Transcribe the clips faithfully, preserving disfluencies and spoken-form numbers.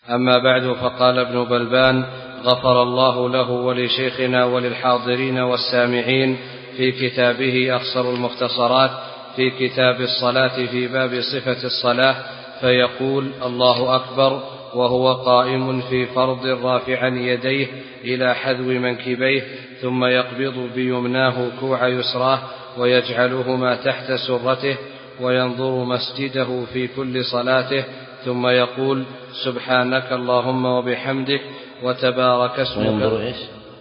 أما بعد، فقال ابن بلبان غفر الله له ولشيخنا وللحاضرين والسامعين في كتابه أخصر المختصرات في كتاب الصلاة في باب صفة الصلاة، فيقول: الله أكبر وهو قائم في فرض رافعا يديه إلى حذو منكبيه، ثم يقبض بيمناه كوع يسراه ويجعلهما تحت سرته، وينظر مسجده في كل صلاته، ثم يقول: سبحانك اللهم وبحمدك وتبارك اسمك. وينظر إيش؟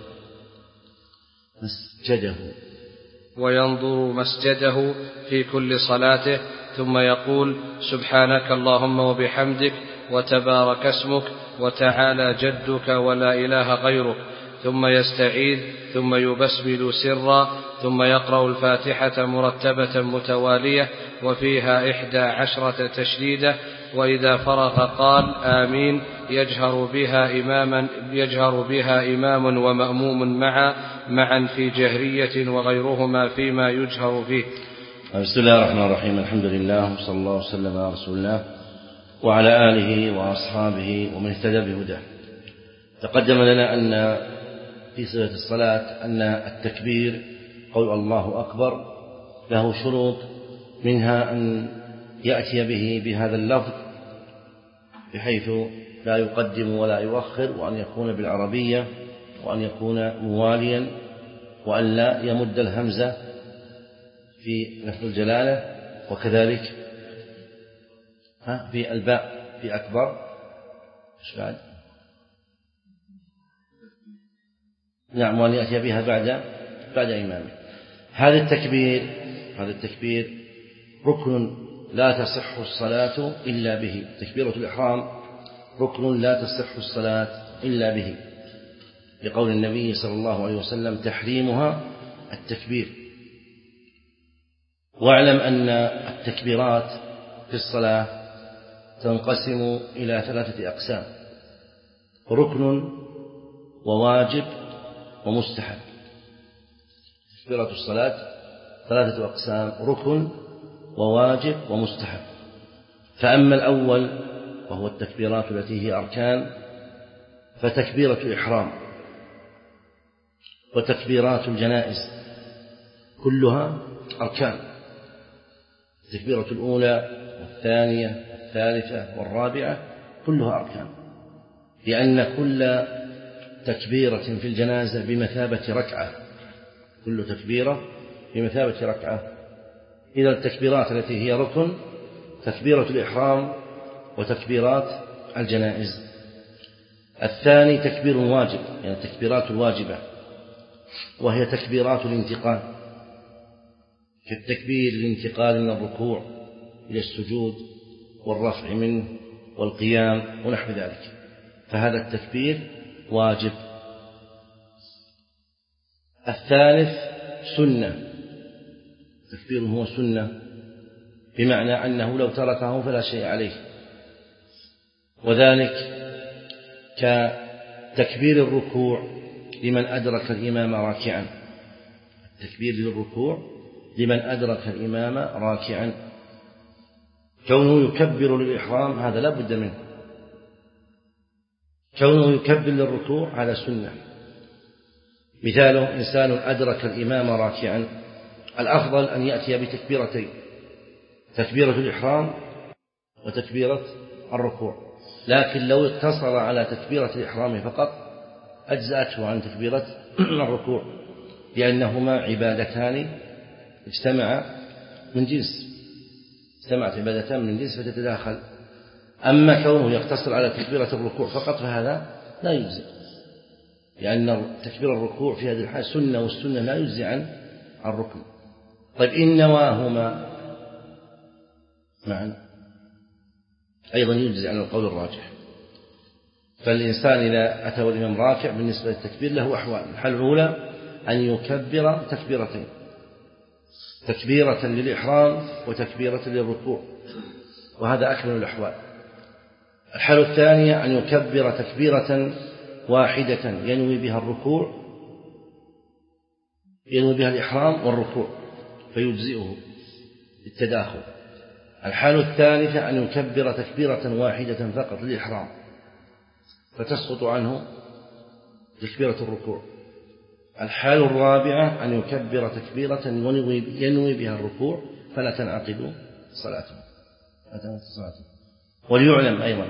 مسجده. وينظر مسجده في كل صلاته، ثم يقول: سبحانك اللهم وبحمدك وتبارك اسمك وتعالى جدك ولا إله غيرك، ثم يستعيذ، ثم يبسمل سرا، ثم يقرأ الفاتحة مرتبة متوالية وفيها إحدى عشرة تشديدة، وإذا فرغ قال: آمين، يجهر بها إماما يجهر بها إمام ومأموم معا معا في جهرية وغيرهما فيما يجهر فيه. بسم الله الرحمن الرحيم. الحمد لله وصلى الله وسلم على رسول الله وعلى آله وأصحابه ومن اهتدى بهداه. تقدم لنا أن في صفة الصلاة أن التكبير قول الله أكبر له شروط، منها أن يأتي به بهذا اللفظ بحيث لا يقدم ولا يؤخر، وأن يكون بالعربية، وأن يكون مواليا، وأن لا يمد الهمزة في لفظ الجلالة، وكذلك في الباء في أكبر. إيش بعد؟ نعم، وأن يأتي بها بعد بعد إمامه. هذا التكبير هذا التكبير ركن لا تصح الصلاة إلا به. تكبيرة الإحرام ركن لا تصح الصلاة إلا به، لقول النبي صلى الله عليه وسلم: تحريمها التكبير. واعلم أن التكبيرات في الصلاة تنقسم إلى ثلاثة أقسام: ركن وواجب ومستحب. تكبيرة الصلاة ثلاثة أقسام: ركن وواجب ومستحب. فأما الأول وهو التكبيرات التي هي أركان، فتكبيرة الإحرام وتكبيرات الجنائز كلها أركان. التكبيرة الأولى والثانية والثالثة والرابعة كلها أركان، لأن كل تكبيرة في الجنازة بمثابة ركعة، كل تكبيرة بمثابة ركعة. إذا التكبيرات التي هي ركن تكبيرة الإحرام وتكبيرات الجنائز. الثاني تكبير واجب، يعني التكبيرات الواجبة، وهي تكبيرات الانتقال، كالتكبير الانتقال من الركوع إلى السجود والرفع منه والقيام ونحو ذلك، فهذا التكبير واجب. الثالث سنة، تكبير هو سنة، بمعنى أنه لو تركه فلا شيء عليه، وذلك كتكبير الركوع لمن أدرك الإمام راكعا. التكبير للركوع لمن أدرك الإمام راكعا، كونه يكبر للإحرام هذا لا بد منه، كونه يكبر للركوع هذا سنة. مثاله: إنسان أدرك الإمام راكعا، الأفضل أن يأتي بتكبيرتين: تكبيرة الإحرام وتكبيرة الركوع، لكن لو اقتصر على تكبيرة الإحرام فقط أجزأته عن تكبيرة الركوع، لأنهما عبادتان اجتمعا من جنس، اجتمعت عبادتان من جنس فتتداخل. أما كونه يقتصر على تكبيرة الركوع فقط فهذا لا يجزئ، لأن تكبير الركوع في هذه الحالة سنة، والسنة لا يجزي عن الركن. طيب إن نواهما معا أيضا يجزي عن القول الراجح. فالإنسان إذا أتى والإمام راكع بالنسبة للتكبير له أحوال: الحالة الأولى أن يكبر تكبيرتين، تكبيرة للإحرام وتكبيرة للركوع، وهذا أكمل الأحوال. الحالة الثانية أن يكبر تكبيرة واحدة ينوي بها الركوع، ينوي بها الإحرام والركوع فيجزئه بالتداخل. الحالة الثالثة أن يكبر تكبيرة واحدة فقط للإحرام، فتسقط عنه تكبيرة الركوع. الحال الرابعة أن يكبر تكبيرة ينوي بها الركوع فلا تنعقد صلاته. وليعلم أيضا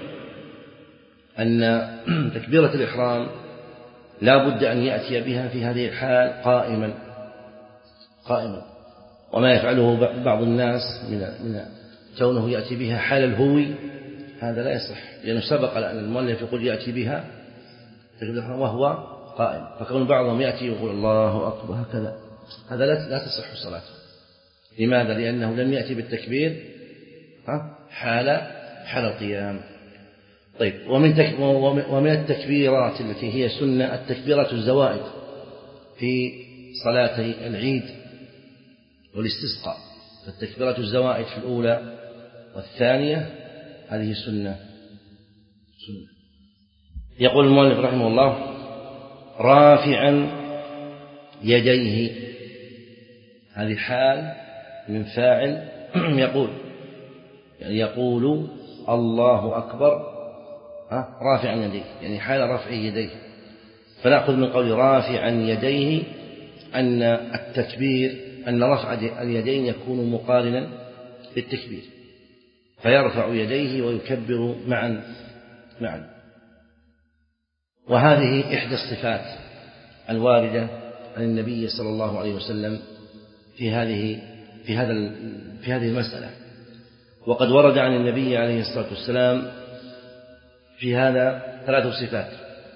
أن تكبيرة الإحرام لا بد أن يأتي بها في هذه الحال قائما قائما وما يفعله بعض الناس من من كونه يأتي بها حال الهوي هذا لا يصح، لأنه سبق أن المؤلف يقول يأتي بها وهو قائم، فكون بعضهم يأتي ويقول الله أكبر هكذا هذا لا تصح صلاته. لماذا؟ لأنه لم يأتي بالتكبير حال حال القيام. طيب، ومن ومن التكبيرات التي هي سنة التكبيرات الزوائد في صلاتي العيد والاستسقاء، فالتكبيرات الزوائد في الأولى والثانية هذه سنة. سنة. يقول المؤلف رحمه الله رافعا يديه، هذه حال من فاعل يقول يعني يقول الله أكبر رافعا يديه، يعني حال رفع يديه. فنأخذ من قول رافعا يديه أن التكبير أن رفع اليدين يكون مقارنا بالتكبير، فيرفع يديه ويكبر معا معا. وهذه إحدى الصفات الواردة عن النبي صلى الله عليه وسلم في هذه في هذا في هذه المسألة. وقد ورد عن النبي عليه الصلاة والسلام في هذا ثلاث صفات.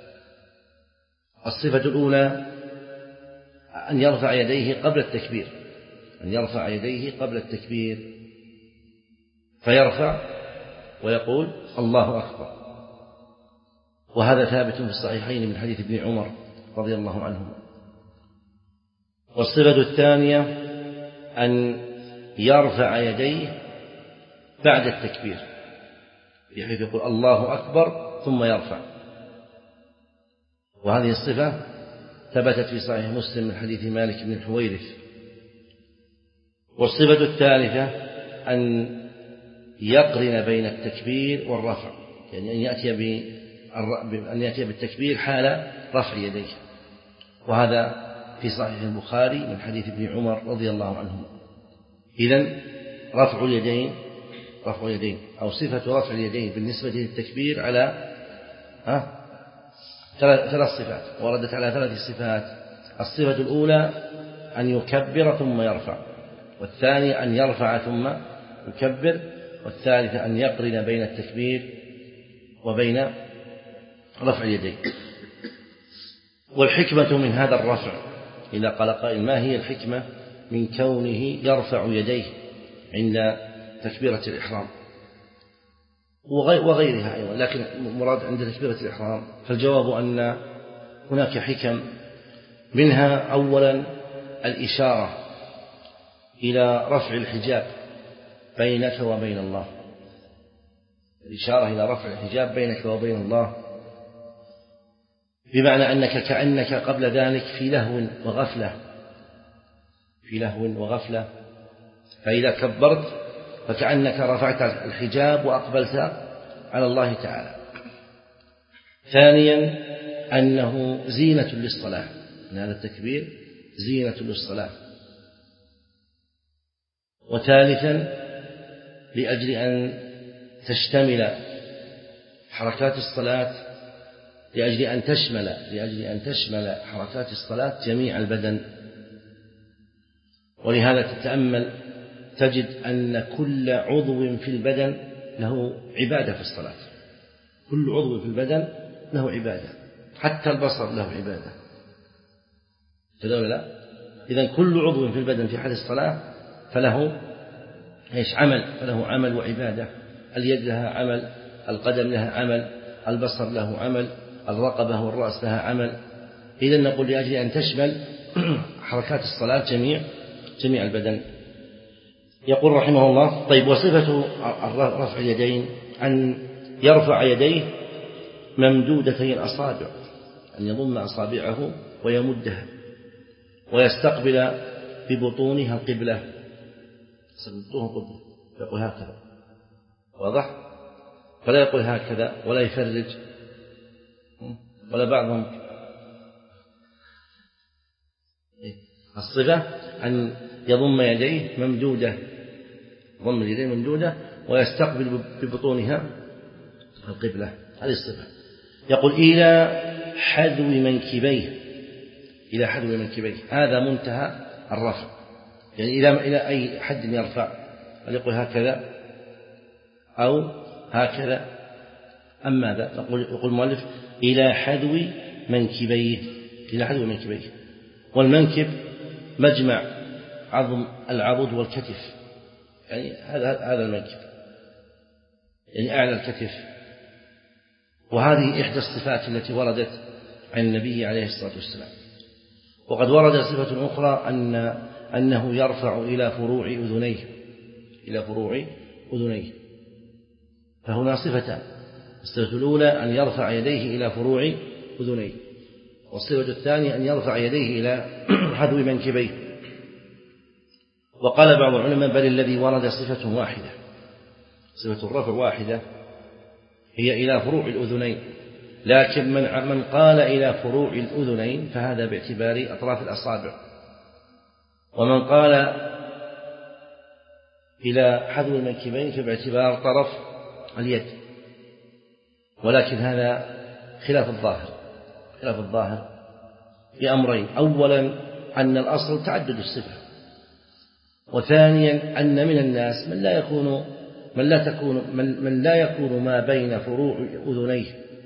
الصفة الأولى أن يرفع يديه قبل التكبير، أن يرفع يديه قبل التكبير فيرفع ويقول الله أكبر، وهذا ثابت في الصحيحين من حديث ابن عمر رضي الله عنهما. والصفة الثانية أن يرفع يديه بعد التكبير، بحيث يقول الله أكبر ثم يرفع، وهذه الصفة ثبتت في صحيح مسلم من حديث مالك بن الحويرث. والصفة الثالثة أن يقرن بين التكبير والرفع، يعني أن يأتي أن يأتي بالتكبير حال رفع يديه، وهذا في صحيح البخاري من حديث ابن عمر رضي الله عنهما. إذن رفع اليدين رفع اليدين أو صفة رفع اليدين بالنسبة للتكبير على ها ثلاث صفات، وردت على ثلاث صفات. الصفة الأولى أن يكبر ثم يرفع، والثانية أن يرفع ثم يكبر، والثالثة أن يقرن بين التكبير وبين رفع اليدين. والحكمة من هذا الرفع، إذا قال قائل ما هي الحكمة من كونه يرفع يديه عند تكبيرة الإحرام وغيرها أيضا، لكن مراد عند تكبيرة الإحرام؟ فالجواب أن هناك حكم، منها أولا الإشارة إلى رفع الحجاب بينك وبين الله، الإشارة إلى رفع الحجاب بينك وبين الله، بمعنى أنك كأنك قبل ذلك في لهو وغفلة في لهو وغفلة فإذا كبرت فكأنك رفعت الحجاب وأقبلت على الله تعالى. ثانيا أنه زينة للصلاة، أن هذا التكبير زينة للصلاة. وثالثا لأجل أن تشتمل حركات الصلاة لأجل أن تشمل لأجل أن تشمل حركات الصلاة جميع البدن. ولهذا تتأمل تجد أن كل عضو في البدن له عبادة في الصلاة، كل عضو في البدن له عبادة، حتى البصر له عبادة، كذا ولا لا؟ إذن كل عضو في البدن في حال الصلاة فله إيش عمل فله عمل وعبادة. اليد لها عمل، القدم لها عمل، البصر له عمل، الرقبة والرأس لها عمل. إذن نقول لأجل أن تشمل حركات الصلاة جميع جميع البدن. يقول رحمه الله طيب وصفة رفع اليدين أن يرفع يديه ممدودتي الأصابع، أن يضم أصابعه ويمدها ويستقبل ببطونها القبلة، يقول هكذا، واضح؟ فلا يقول هكذا ولا يفرج، ولا بعضهم. الصفة أن يضم يديه ممدودة، ضم يديه ممدودة ويستقبل ببطونها القبلة، هذه الصفة. يقول إلى حذو منكبيه، إلى حذو منكبيه، هذا منتهى الرفع، يعني إلى إلى أي حد يرفع، هل يقول هكذا أو هكذا أم ماذا؟ يقول يقول المؤلف إلى حذو منكبيه، إلى حذو منكبيه. والمنكب مجمع عظم العضد والكتف، يعني هذا هذا المنكب، يعني أعلى الكتف. وهذه إحدى الصفات التي وردت عن النبي عليه الصلاة والسلام. وقد ورد صفة أخرى أن أنه يرفع إلى فروع أذنيه، إلى فروع أذنيه. فهنا صفتان: الصفة الأولى أن يرفع يديه إلى فروع أذنيه، والصفة الثانية أن يرفع يديه إلى حذو منكبيه. وقال بعض العلماء بل الذي ورد صفة واحدة، صفة الرفع واحدة هي إلى فروع الأذنين، لكن من من قال إلى فروع الأذنين فهذا باعتبار أطراف الأصابع، ومن قال إلى حذو المنكبين فباعتبار طرف اليد. ولكن هذا خلاف الظاهر، خلاف الظاهر بأمرين: أولا أن الأصل تعدد الصفة، وثانيا أن من الناس من لا يكون من لا تكون من, من لا يكون ما بين فروع أذنيه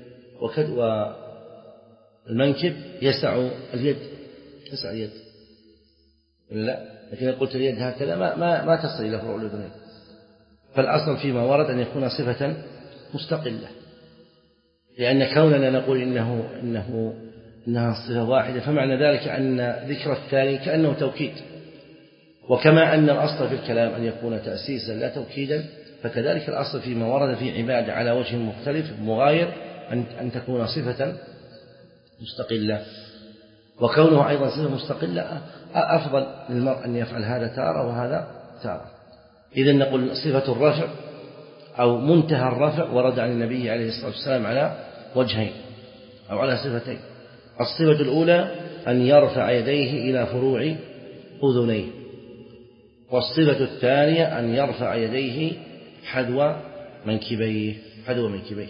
والمنكب يسع اليد، يسع اليد لا، لكن قلت اليد هكذا ما ما ما تصل إلى فروع الأذنين. فالأصل فيما ورد أن يكون صفة مستقلة، لأن كوننا نقول إنه إنه إنها صفة واحدة فمعنى ذلك أن ذكر الثاني كأنه توكيد. وكما أن الأصل في الكلام أن يكون تأسيسا لا توكيدا، فكذلك الأصل فيما ورد في عبادة على وجه مختلف مغاير أن أن تكون صفة مستقلة. وكونها أيضا صفة مستقلة أفضل للمرء أن يفعل هذا تارة وهذا تارة. إذن نقول صفة الرفع أو منتهى الرفع ورد عن النبي عليه الصلاة والسلام على وجهين أو على صفتين: الصفة الأولى أن يرفع يديه إلى فروع أذنيه، والصفة الثانية أن يرفع يديه حذو منكبيه، حذو منكبيه.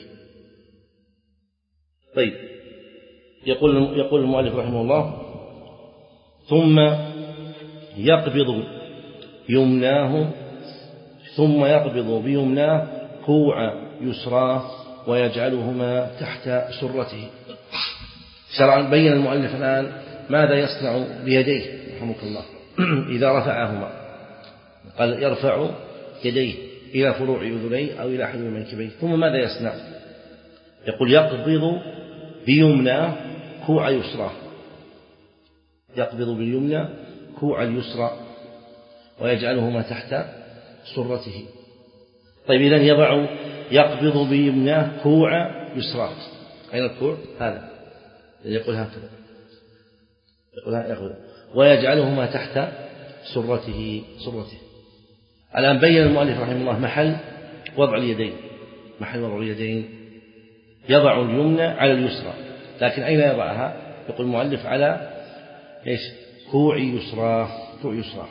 طيب، يقول يقول المؤلف رحمه الله: ثم يقبض يمناه ثم يقبض بيمناه كوع يسراه ويجعلهما تحت سرته. شرعا بين المؤلف الآن ماذا يصنع بيديه رحمك الله إذا رفعهما. قال يرفع يديه إلى فروع أذنيه أو إلى حذو منكبيه، ثم ماذا يصنع؟ يقول يقبض بيمناه كوع يسراه، يقبض باليمنى كوع اليسرى ويجعلهما تحت سرته. طيب، إذن يضع يقبض بيمناه كوع يسراه، أين الكوع؟ هذا يقول هكذا، يقول هكذا ويجعلهما تحت سرته سرته. الآن بين المؤلف رحمه الله محل وضع اليدين، محل وضع اليدين يضع اليمنى على اليسرى، لكن أين يضعها؟ يقول المؤلف على إيش؟ كوع يسرى، كوع يسرى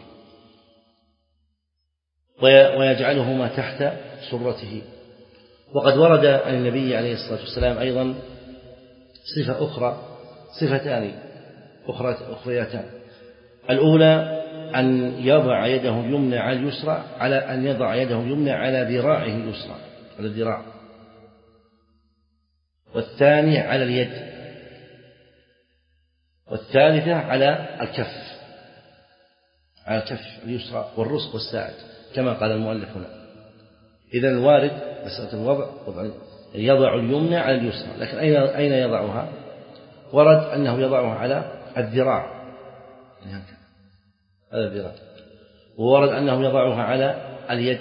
ويجعلهما تحت سرته. وقد ورد عن النبي عليه الصلاة والسلام أيضا صفة أخرى، صفتان أخرى أخريتان: الأولى أن يضع يده اليمنى على اليسرى، على أن يضع يده اليمنى على ذراعه اليسرى، على الذراع، والثانية على اليد، والثالثة على الكف، على الكف اليسرى والرسغ والساعد كما قال المؤلف هنا. إذا الوارد مسألة الوضع وضع يضع اليمنى على اليسرى، لكن أين أين يضعها؟ ورد أنه يضعها على الذراع، هذا الذراع، وورد أنه يضعها على اليد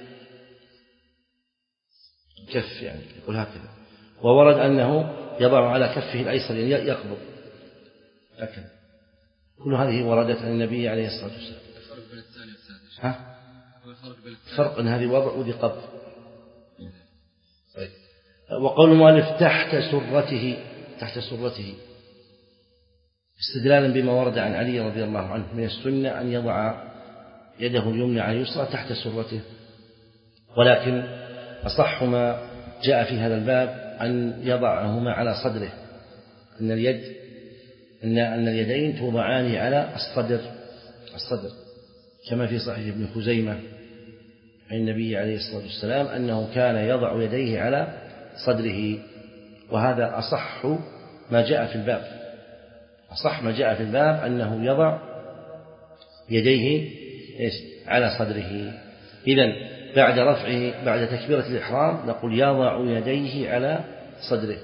كف، يعني يقول هكذا، وورد أنه يضع على كفه الأيسر يعني يقبض هكذا. كل هذه وردت عن النبي عليه الصلاة والسلام. الفرق بين الثاني والثالث ها؟ فرق أن هذه وضع وذي قبض. طيب. وقول المؤلف تحت سرته، تحت سرته، استدلالا بما ورد عن علي رضي الله عنه من السنة أن يضع يده اليمنى على اليسرى تحت سرته. ولكن أصح ما جاء في هذا الباب أن يضعهما على صدره، أن اليد أن أن اليدين توضعان على الصدر الصدر كما في صحيح ابن خزيمة عن النبي عليه الصلاة والسلام أنه كان يضع يديه على صدره، وهذا أصح ما جاء في الباب. أصح ما جاء في الباب أنه يضع يديه على صدره. إذن بعد رفعه بعد تكبيرة الإحرام نقول يضع يديه على صدره،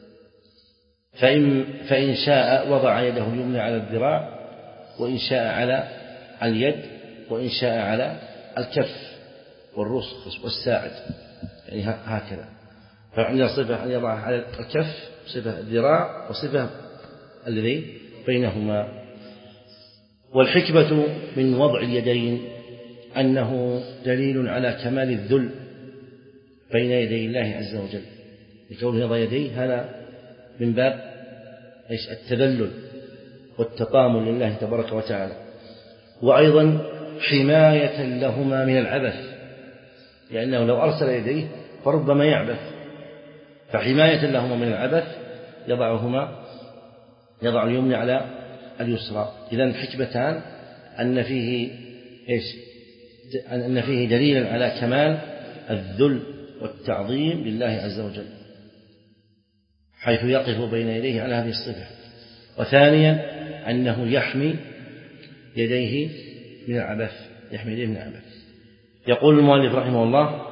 فإن, فإن شاء وضع يده اليمنى على الذراع، وإن شاء على اليد، وإن شاء على الكف والرسغ والساعد، يعني هكذا. فعندنا صفة أن يضع على الكف، صفة الذراع، وصفة الذي بينهما. والحكمة من وضع اليدين أنه دليل على كمال الذل بين يدي الله عز وجل، لكونه يضع يديه هذا من باب إيش؟ التذلل والتطامن لله تبارك وتعالى، وأيضا حماية لهما من العبث، لأنه لو أرسل يديه فربما يعبث، فحماية لهما من العبث يضعهما يضع اليمنى على اليسرى. إذن حكمتان: أن فيه إيش؟ أن فيه دليلا على كمال الذل والتعظيم لله عز وجل حيث يقف بين يديه على هذه الصفة. وثانيا أنه يحمي يديه من العبث يحمي يديه من العبث. يقول المؤلف رحمه الله: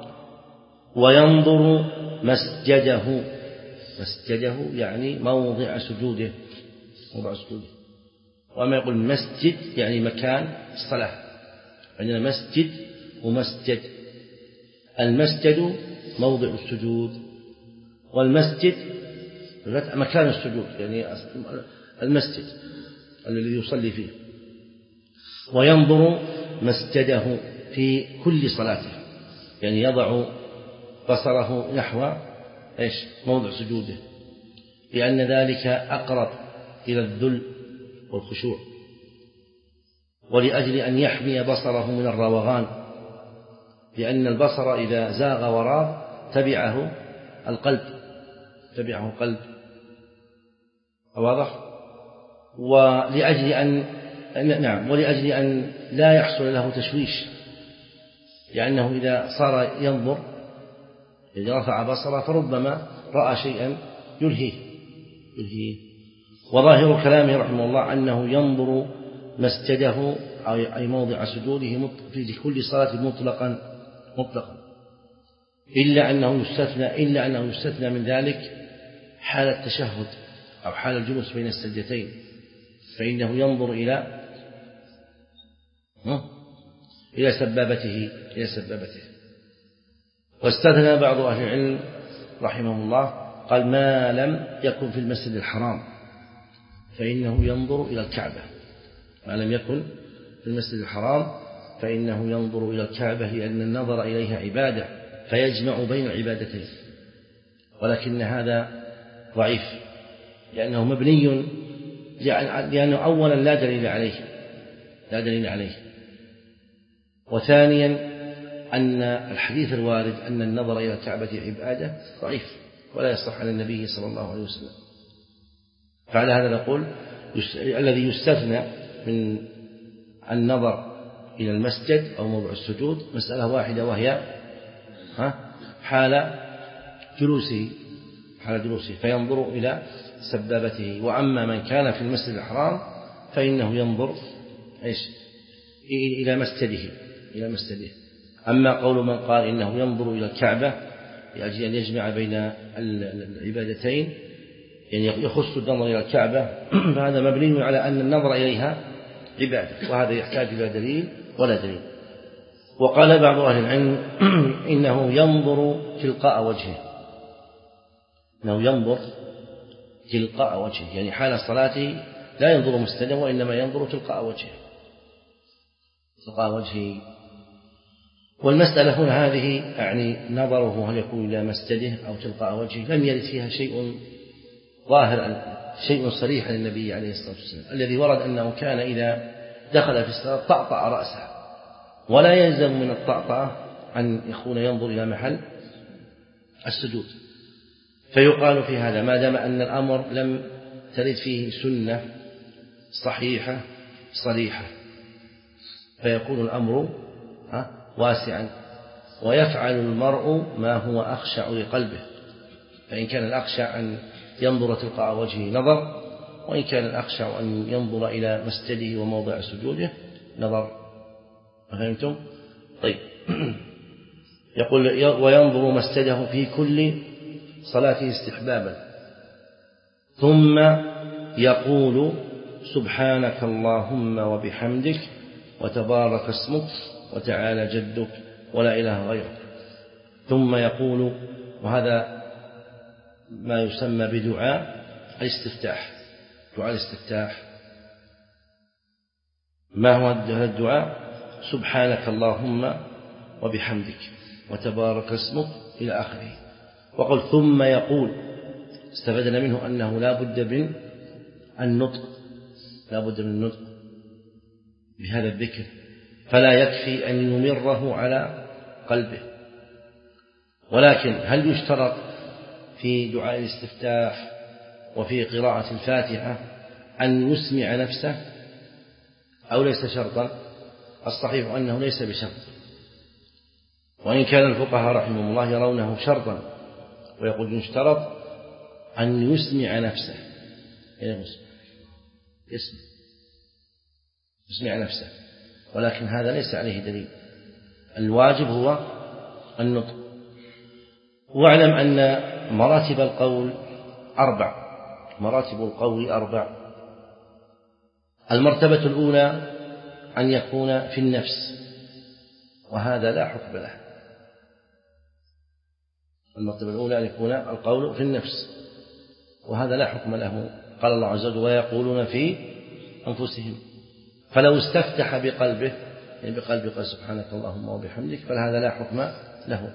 وينظر مسجده. مسجده يعني موضع سجوده موضع سجوده وما يقول مسجد يعني مكان الصلاة. عندنا مسجد ومسجد. المسجد موضع السجود، والمسجد مكان السجود يعني المسجد الذي يصلي فيه. وينظر مسجده في كل صلاته، يعني يضع بصره نحو إيش؟ موضع سجوده، لأن ذلك أقرب إلى الذل والخشوع، ولأجل أن يحمي بصره من الروغان، لأن البصر إذا زاغ وراه تبعه القلب تبعه القلب واضح؟ ولأجل أن نعم ولأجل أن لا يحصل له تشويش، لأنه إذا صار ينظر إذا رفع بصره فربما رأى شيئا يلهيه يلهيه وظاهر كلامه رحمه الله أنه ينظر مسجده أي موضع سجوده في كل صلاة مطلقا مطلقا إلا أنه يستثنى إلا أنه يستثنى من ذلك حال التشهد أو حال الجلوس بين السجدتين، فإنه ينظر إلى إلى سبابته إلى سبابته. واستثنى بعض أهل العلم رحمه الله قال: ما لم يكن في المسجد الحرام فإنه ينظر إلى الكعبة. ما لم يكن في المسجد الحرام فإنه ينظر إلى الكعبة، لأن النظر إليها عبادة فيجمع بين العبادتين، ولكن هذا ضعيف لأنه مبني لأنه أولا لا دليل عليه لا دليل عليه وثانيا أن الحديث الوارد أن النظر إلى الكعبة عبادة ضعيف ولا يصح عن النبي صلى الله عليه وسلم. فعلى هذا نقول الذي يستثنى من النظر إلى المسجد أو موضع السجود مسألة واحدة، وهي حال جلوسه حال جلوسه فينظر إلى سبابته. وأما من كان في المسجد الحرام فإنه ينظر إيش؟ إلى مسجده إلى مسجده. أما قول من قال إنه ينظر إلى الكعبة لأجل أن يجمع بين العبادتين، يعني يخص النظر إلى الكعبة، فهذا مبني على أن النظر إليها عبادة، وهذا يحتاج إلى دليل ولا دليل. وقال بعض أهل العلم إنه ينظر تلقاء وجهه إنه ينظر تلقاء وجهه يعني حال صلاته لا ينظر مستديا وإنما ينظر تلقاء وجهه تلقاء وجهه. والمسألة هنا هذه يعني نظره هل يكون إلى مسجده أو تلقاء وجهه لم يرد فيها شيء ظاهر شيء صريح للنبي عليه الصلاة والسلام الذي ورد أنه كان إذا دخل في الصلاة طأطأ رأسه، ولا يلزم من الطأطأة أن يكون ينظر إلى محل السجود. فيقال في هذا ما دام أن الأمر لم ترد فيه سنة صحيحة صريحة فيكون الأمر واسعا، ويفعل المرء ما هو أخشع لقلبه، فإن كان الأخشع أن ينظر تلقاء وجهه نظر، وإن كان الأخشع أن ينظر إلى مسجده وموضع سجوده نظر. فهمتم؟ طيب. يقول وينظر مسجده في كل صلاته استحبابا، ثم يقول سبحانك اللهم وبحمدك وتبارك اسمك وتعالى جدك ولا إله غيرك. ثم يقول، وهذا ما يسمى بدعاء الاستفتاح. دعاء الاستفتاح ما هو الدعاء؟ سبحانك اللهم وبحمدك وتبارك اسمك إلى آخره. وقل ثم يقول، استفدنا منه أنه لا بد من النطق، لا بد من النطق بهذا الذكر، فلا يكفي أن يمره على قلبه. ولكن هل يشترط في دعاء الاستفتاح وفي قراءة الفاتحة أن يسمع نفسه أو ليس شرطا؟ الصحيح أنه ليس بشرط، وإن كان الفقهاء رحمهم الله يرونه شرطا ويقول يشترط أن يسمع نفسه، يسمع يسمع نفسه، ولكن هذا ليس عليه دليل. الواجب هو النطق. واعلم أن مراتب القول أربع، مراتب القول أربع. المرتبة الأولى أن يكون في النفس، وهذا لا حكم له. المرتبة الأولى أن يكون القول في النفس، وهذا لا حكم له. قال الله عز وجل ويقولون في أنفسهم، فلو استفتح بقلبه يعني بقلبه قال سبحانك اللهم وبحمدك فهذا لا حكم له.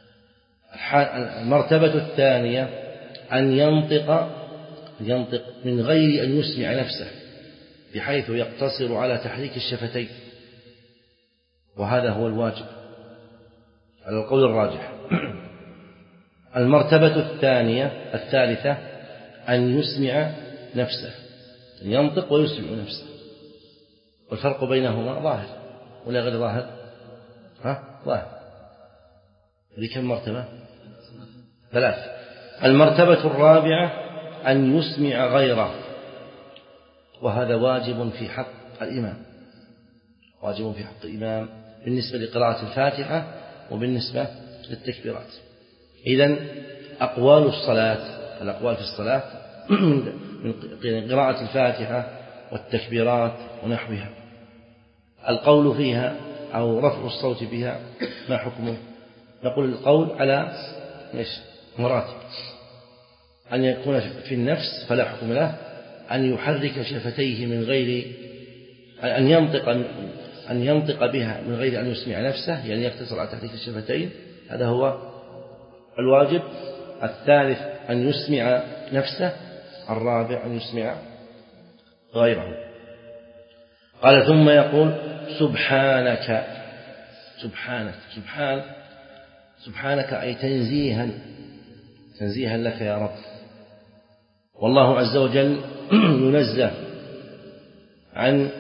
المرتبة الثانية أن ينطق ينطق من غير أن يسمع نفسه، بحيث يقتصر على تحريك الشفتين، وهذا هو الواجب على القول الراجح. المرتبة الثانية الثالثة أن يسمع نفسه، أن ينطق ويسمع نفسه، والفرق بينهما ظاهر ولا غير ظاهر؟ ها ظاهر. هذه كم مرتبة؟ ثلاث. المرتبة الرابعة أن يسمع غيره، وهذا واجب في حق الإمام، واجب في حق الإمام بالنسبة لقراءة الفاتحة وبالنسبة للتكبيرات. إذن أقوال الصلاة، الأقوال في الصلاة من قراءة الفاتحة والتكبيرات ونحوها، القول فيها أو رفع الصوت بها ما حكمه؟ نقول القول على إيش؟ مراتب. أن يكون في النفس فلا حكم له، أن يحرك شفتيه من غير أن ينطق أن ينطق بها من غير أن يسمع نفسه، يعني يقتصر على تحريك الشفتين، هذا هو الواجب. الثالث أن يسمع نفسه. الرابع أن يسمع غيره. قال ثم يقول سبحانك سبحانك سبحان سبحانك أي تنزيها تنزيها لك يا رب. والله عز وجل ينزه عن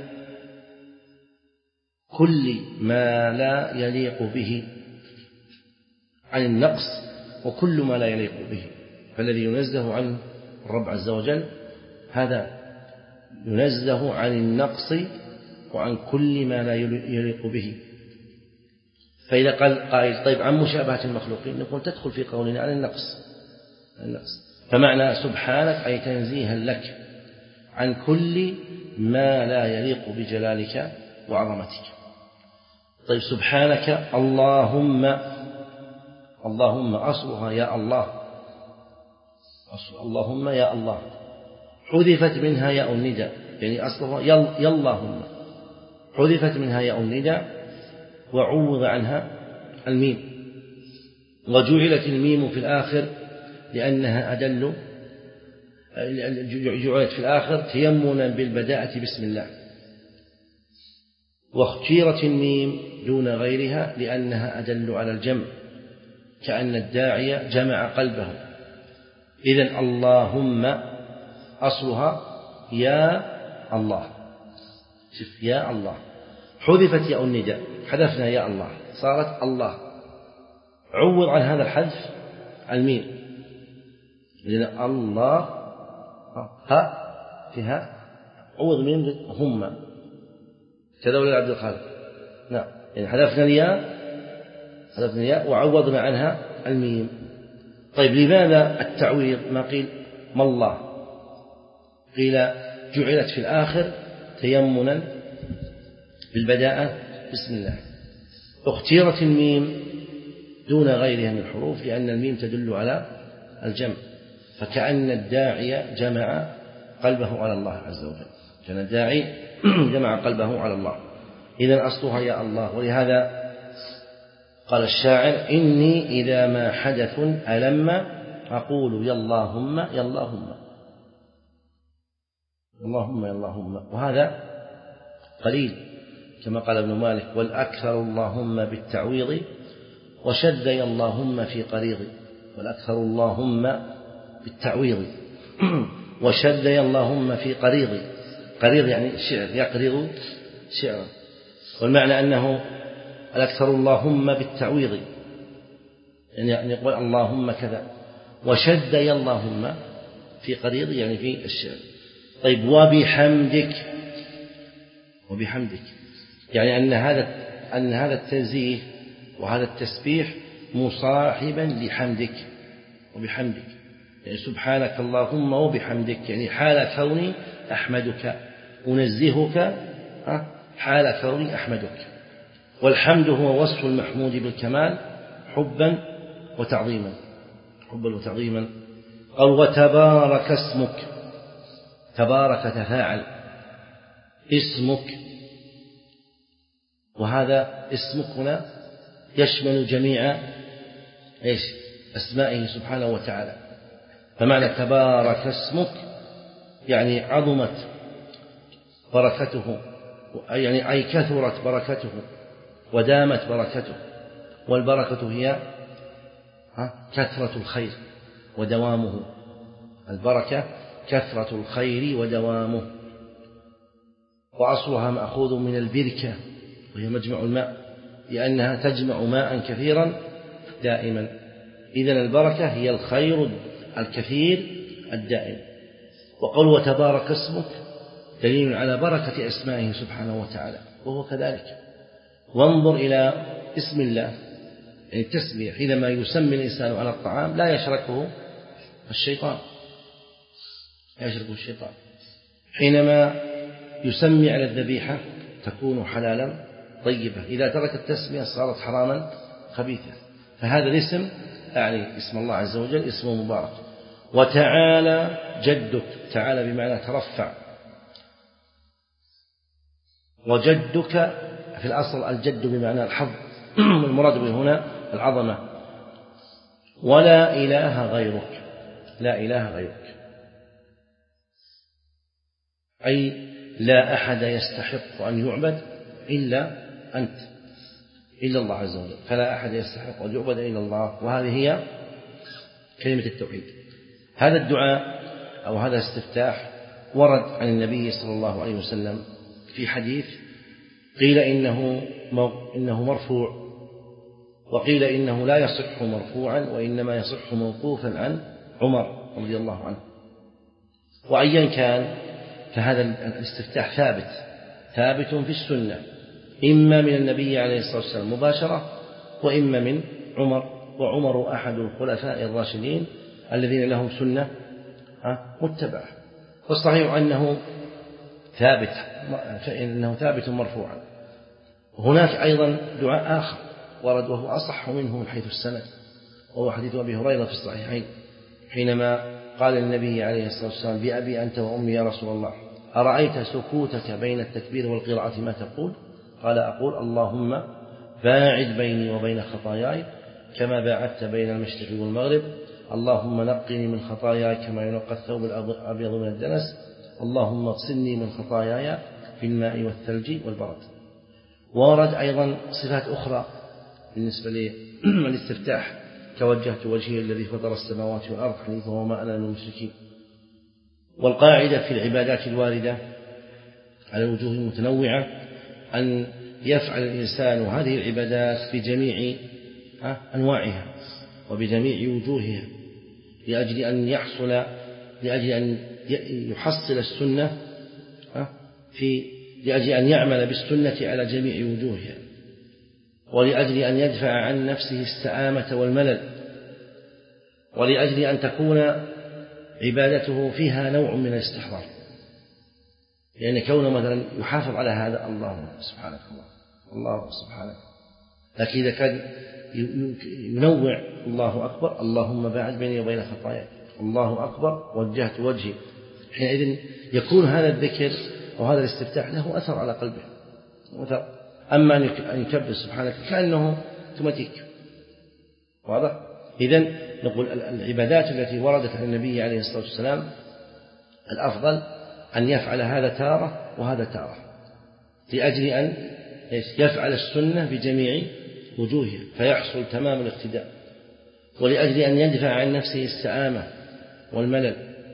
كل ما لا يليق به، عن النقص وكل ما لا يليق به. فالذي ينزه عنه الرب عز وجل هذا ينزه عن النقص وعن كل ما لا يليق به. فإذا قال قائل طيب عن مشابهة المخلوقين، نقول تدخل في قولنا عن النقص النقص فمعنى سبحانك أي تنزيها لك عن كل ما لا يليق بجلالك وعظمتك. طيب سبحانك اللهم، اللهم أصلها يا الله، أصل اللهم يا الله، حذفت منها ياء النداء، يعني أصلها يا اللهم، حذفت منها ياء النداء وعوض عنها الميم، وجعلت الميم في الآخر لأنها أدل جعلت في الآخر تيمنا بالبداءة بسم الله. واختيرت الميم دون غيرها لأنها أدل على الجمع، كأن الداعي جمع قلبه. إذن اللهم أصلها يا الله، شوف يا الله، حذفت ياء النداء، حذفنا يا الله صارت الله، عوض عن هذا الحذف الميم، إذن الله ها فيها عوض ميم هم كذا ولا عبد الخالق؟ نعم، يعني حذفنا الياء حذفنا الياء وعوضنا عنها الميم. طيب لماذا التعويض ما قيل ما الله؟ قيل جعلت في الآخر تيمنا بالبداءة بسم الله. اختيرت الميم دون غيرها من الحروف لأن الميم تدل على الجمع، فكأن الداعي جمع قلبه على الله عز وجل، كان الداعي جمع قلبه على الله. إذن أصلها يا الله. ولهذا قال الشاعر إني إذا ما حدث ألم أقول يا اللهم يا اللهم اللهم يا اللهم، وهذا قليل كما قال ابن مالك والأكثر اللهم بالتعويض وشد يا اللهم في قريض، والأكثر اللهم بالتعويض وشد يا اللهم في قريض، قريض يعني شعر، يقرض شعرا، والمعنى أنه الأكثر اللهم بالتعويض يعني يقول اللهم كذا، وشد يا اللهم في قريض يعني في الشعر. طيب وبحمدك، وبحمدك يعني أن هذا أن هذا التنزيه وهذا التسبيح مصاحبا لحمدك، وبحمدك يعني سبحانك اللهم وبحمدك، يعني حال كوني أحمدك أنزهك حال كوني أحمدك. والحمد هو وصف المحمود بالكمال حبا وتعظيما، حبا وتعظيما. قال وتبارك اسمك، تبارك تفاعل، اسمك، وهذا اسمك هنا يشمل جميع إيش أسمائه سبحانه وتعالى. فمعنى تبارك اسمك يعني عظمت بركته، يعني أي كثرت بركته ودامت بركته، والبركة هي كثرة الخير ودوامه، البركة كثرة الخير ودوامه. وأصلها مأخوذ من البركة وهي مجمع الماء، لأنها تجمع ماء كثيرا دائما. إذن البركة هي الخير الكثير الدائم. وقول وتبارك اسمك دليل على بركة أسمائه سبحانه وتعالى، وهو كذلك. وانظر إلى اسم الله، يعني التسمية حينما يسمي الإنسان على الطعام لا يشركه الشيطان، لا يشركه الشيطان. حينما يسمي على الذبيحة تكون حلالا طيبة، إذا ترك التسمية صارت حراما خبيثة. فهذا الاسم يعني اسم الله عز وجل اسمه مبارك. وتعالى جدك، تعالى بمعنى ترفع، وجدك في الأصل الجد بمعنى الحظ، والمراد به هنا العظمة. ولا إله غيرك، لا إله غيرك أي لا أحد يستحق أن يعبد إلا أنت، إلا الله عز وجل، فلا أحد يستحق أن يعبد إلا الله. وهذه هي كلمة التوحيد. هذا الدعاء أو هذا الاستفتاح ورد عن النبي صلى الله عليه وسلم في حديث، قيل إنه إنه مرفوع، وقيل إنه لا يصح مرفوعا وإنما يصح موقوفا عن عمر رضي الله عنه. وأيا كان فهذا الاستفتاح ثابت ثابت في السنة، إما من النبي عليه الصلاة والسلام مباشرة، وإما من عمر، وعمر أحد الخلفاء الراشدين الذين لهم سنة متبعة. والصحيح أنه ثابت، فإنه ثابت مرفوعا. هناك أيضا دعاء آخر ورد وهو أصح منه من حيث السند، وهو حديث أبي هريرة في الصحيحين، حينما قال النبي عليه الصلاة والسلام بأبي أنت وأمي يا رسول الله أرأيت سكوتك بين التكبير والقراءة ما تقول؟ قال أقول اللهم باعد بيني وبين خطاياي كما باعدت بين المشرق والمغرب، اللهم نقني من خطاياي كما ينقى الثوب الأبيض من الدنس اللهم اغسلني من خطاياي بالماء والثلج والبرد. وورد أيضا صفات أخرى بالنسبة للاستفتاح كوجهت وجهي الذي فطر السماوات والأرض حنيفا وما أنا من المشركين. والقاعدة في العبادات الواردة على وجوه متنوعة أن يفعل الإنسان هذه العبادات بجميع أنواعها وبجميع وجوهها لأجل أن يحصل لأجل أن يحصل السنة في لأجل أن يعمل بالسنة على جميع وجوهها ولأجل أن يدفع عن نفسه السآمة والملل ولأجل أن تكون عبادته فيها نوع من الاستحضار لأن يعني كونه مثلا يحافظ على هذا الله سبحانك الله الله سبحانك لكن إذا كان ينوع الله أكبر اللهم باعد بيني وبين خطاياي الله أكبر وجهت وجهي حينئذ يكون هذا الذكر وهذا الاستفتاح له أثر على قلبه أثر. أما أن يكبر سبحانك كأنه تمتك واضح. إذن نقول العبادات التي وردت عن النبي عليه الصلاة والسلام الأفضل أن يفعل هذا تارة وهذا تارة لأجل أن يفعل السنة بجميع وجوهها فيحصل تمام الاقتداء ولأجل أن يدفع عن نفسه السآمة والملل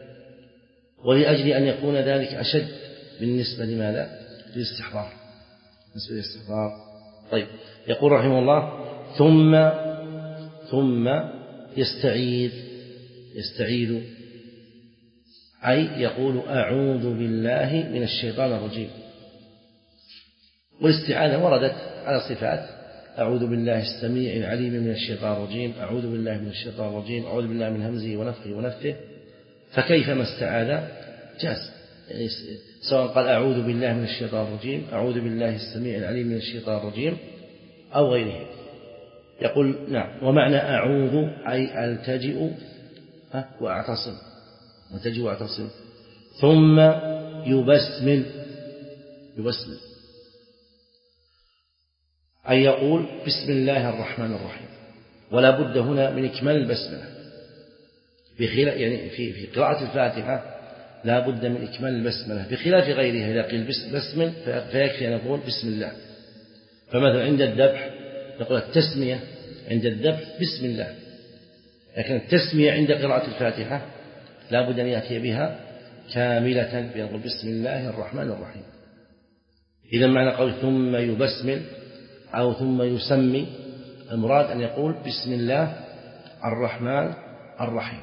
ولأجل أن يكون ذلك أشد بالنسبة لماذا؟ للاستحضار بالنسبة للاستحضار. طيب يقول رحمه الله ثم ثم يستعيذ يستعيذ أي يقول أعوذ بالله من الشيطان الرجيم. والاستعاذة وردت على صفات أعوذ بالله السميع العليم من الشيطان الرجيم أعوذ بالله من الشيطان الرجيم أعوذ بالله من همزه ونفخه ونفثه فكيفما استعاذ جاز يعني سواء قال أعوذ بالله من الشيطان الرجيم أعوذ بالله السميع العليم من الشيطان الرجيم أو غيره. يقول نعم ومعنى أعوذ أي ألتجئ وأعتصم ألتجئ وأعتصم. ثم يبسمل يبسمل أي يقول بسم الله الرحمن الرحيم ولا بد هنا من إكمال البسملة بخلاف يعني في في قراءة الفاتحة لا بد من إكمال البسملة بخلاف غيرها إذا قيل بسمل فيكفي أن نقول بسم الله. فمثلا عند الذبح نقول التسمية عند الذبح بسم الله لكن التسمية عند قراءة الفاتحة لا بد أن يأتي بها كاملة يقول بسم الله الرحمن الرحيم. إذا معنى قول ثم يبسمل أو ثم يسمي المراد أن يقول بسم الله الرحمن الرحيم.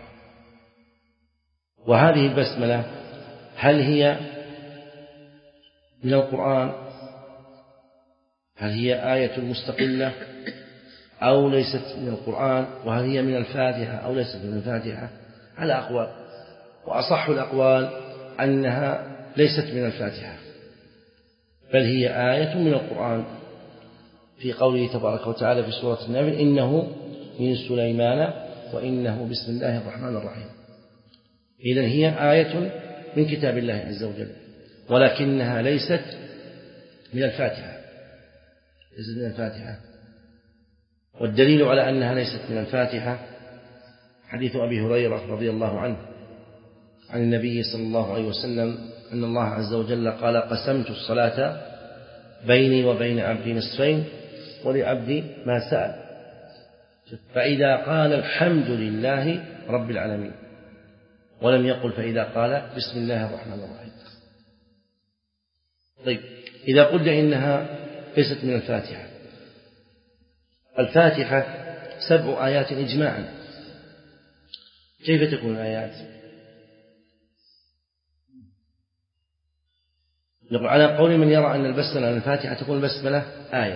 وهذه البسملة هل هي من القرآن هل هي آية مستقلة أو ليست من القرآن وهل هي من الفاتحة أو ليست من الفاتحة على أقوال وأصح الأقوال أنها ليست من الفاتحة بل هي آية من القرآن في قوله تبارك وتعالى في سورة النمل إنه من سليمان وإنه بسم الله الرحمن الرحيم. إذن هي آية من كتاب الله عز وجل ولكنها ليست من الفاتحة ليست من الفاتحة. والدليل على أنها ليست من الفاتحة حديث أبي هريرة رضي الله عنه عن النبي صلى الله عليه وسلم أن الله عز وجل قال قسمت الصلاة بيني وبين عبدي نصفين ولعبدي ما سأل فإذا قال الحمد لله رب العالمين ولم يقل فإذا قال بسم الله الرحمن الرحيم. طيب إذا قلنا إنها ليست من الفاتحة الفاتحة سبع آيات إجماعا كيف تكون الآيات؟ نقول على قول من يرى أن البسملة من الفاتحة تكون البسملة آية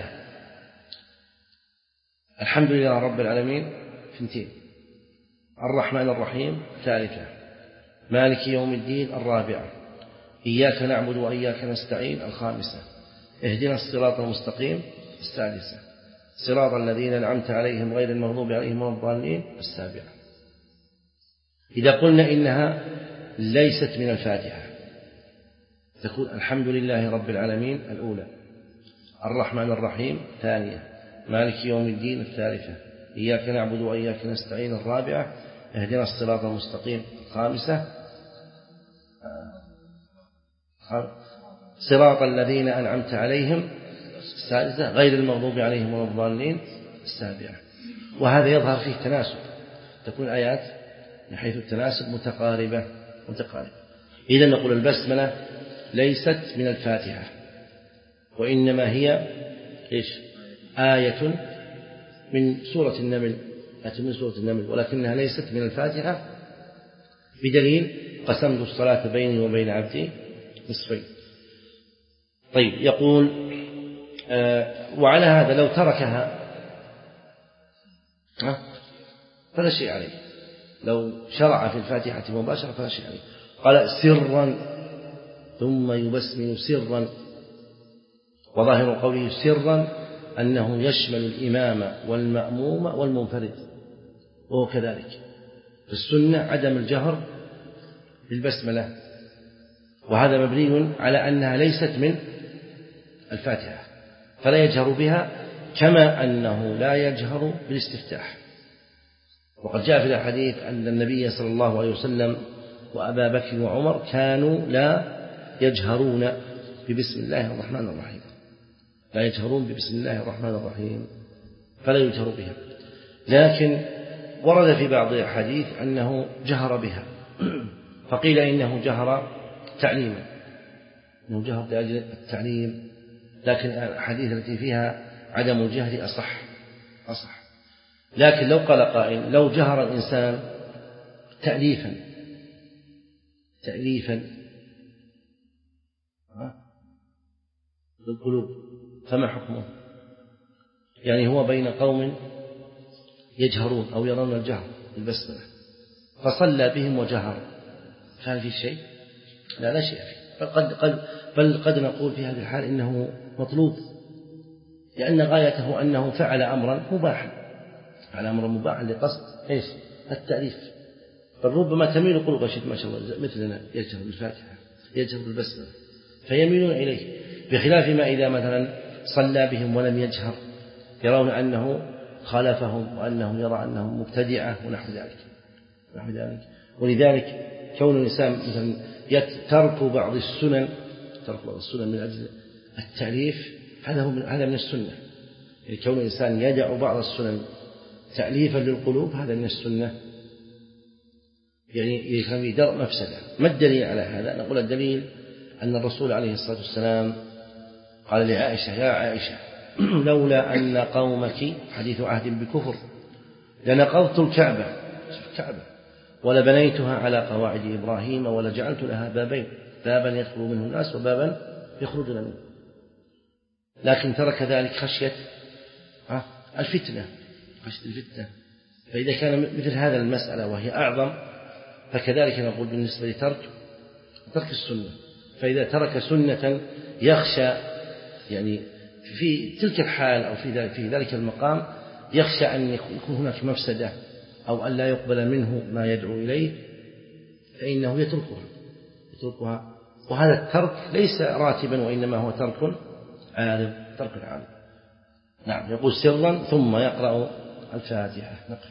الحمد لله رب العالمين اثنتين الرحمن الرحيم ثالثة مالك يوم الدين الرابعة إياك نعبد وإياك نستعين الخامسة اهدنا الصراط المستقيم السادسة صراط الذين أنعمت عليهم غير المغضوب عليهم ولا الضالين السابعة. إذا قلنا إنها ليست من الفاتحة تكون الحمد لله رب العالمين الأولى الرحمن الرحيم الثانية مالك يوم الدين الثالثة إياك نعبد وإياك نستعين الرابعة اهدنا الصراط المستقيم. الخامسة صراط الذين أنعمت عليهم. السادسة غير المغضوب عليهم ولا الضالين. السابعة. وهذا يظهر فيه تناسب، تكون آيات من حيث التناسب متقاربة متقاربة. إذا نقول البسملة ليست من الفاتحة، وإنما هي إيش؟ آية من سورة النمل، آية من سورة النمل، ولكنها ليست من الفاتحة، بدليل قسمت الصلاة بيني وبين عبدي نصفين. طيب، يقول آه وعلى هذا لو تركها فلا شيء عليه، لو شرع في الفاتحة مباشرة فلا شيء عليه. قال سرا ثم يبسمل سرا، وظاهر قوله سرا أنه يشمل الإمام والمأموم والمنفرد، وهو كذلك. السنة عدم الجهر بالبسملة، وهذا مبني على أنها ليست من الفاتحة فلا يجهر بها، كما أنه لا يجهر بالاستفتاح. وقد جاء في الحديث أن النبي صلى الله عليه وسلم وأبا بكر وعمر كانوا لا يجهرون ببسم الله الرحمن الرحيم، لا يجهرون ببسم الله الرحمن الرحيم فلا يجهر بها. لكن ورد في بعض الحديث أنه جهر بها، فقيل إنه جهر تعليما، إنه جهر لأجل التعليم، لكن الحديث التي فيها عدم الجهر أصح أصح. لكن لو قال قائل لو جهر الإنسان تأليفا تأليفا للقلوب فما حكمه؟ يعني هو بين قوم يجهرون أو يرون الجهر بالبسملة فصلى بهم وجهر، فهل في شيء؟ لا لا شيء فيه. قد قد بل قد نقول في هذه الحال إنه مطلوب، لأن غايته أنه فعل أمرا مباحا، فعل أمرا مباحا لقصد إيش؟ التأليف. بل ربما تميل قلوب أشد ما شاء الله مثلنا يجهر بالفاتحة يجهر بالبسملة فيميلون إليه، بخلاف ما إذا مثلا صلى بهم ولم يجهر يرون أنه خالفهم وأنه يرى أنهم مبتدعة ونحو ذلك نحو ذلك. ولذلك كون الإنسان مثلا ترك بعض السنن ترك بعض السنن من أجل التأليف هذا هو من هذا من السنة. يعني كون الإنسان يدع بعض السنن تأليفا للقلوب هذا من السنة، يعني يخلي درء مفسدة. ما الدليل على هذا؟ نقول الدليل أن الرسول عليه الصلاة والسلام قال لعائشة يا عائشة لولا أن قومك حديث عهد بكفر لنقضت الكعبة الكعبة ولبنيتها على قواعد إبراهيم ولجعلت لها بابين، بابا يدخل منه الناس وبابا يخرجون منه، لكن ترك ذلك خشية الفتنة خشية الفتنة. فإذا كان مثل هذا المسألة وهي أعظم فكذلك نقول بالنسبة لترك ترك السنة. فإذا ترك سنة يخشى يعني في تلك الحال أو في ذلك, في ذلك المقام يخشى أن يكون هناك مفسدة أو أن لا يقبل منه ما يدعو إليه فإنه يتركها يتركها وهذا الترك ليس راتبا وإنما هو ترك عارض ترك عارض. نعم. يقول سرا ثم يقرأ الفاتحة.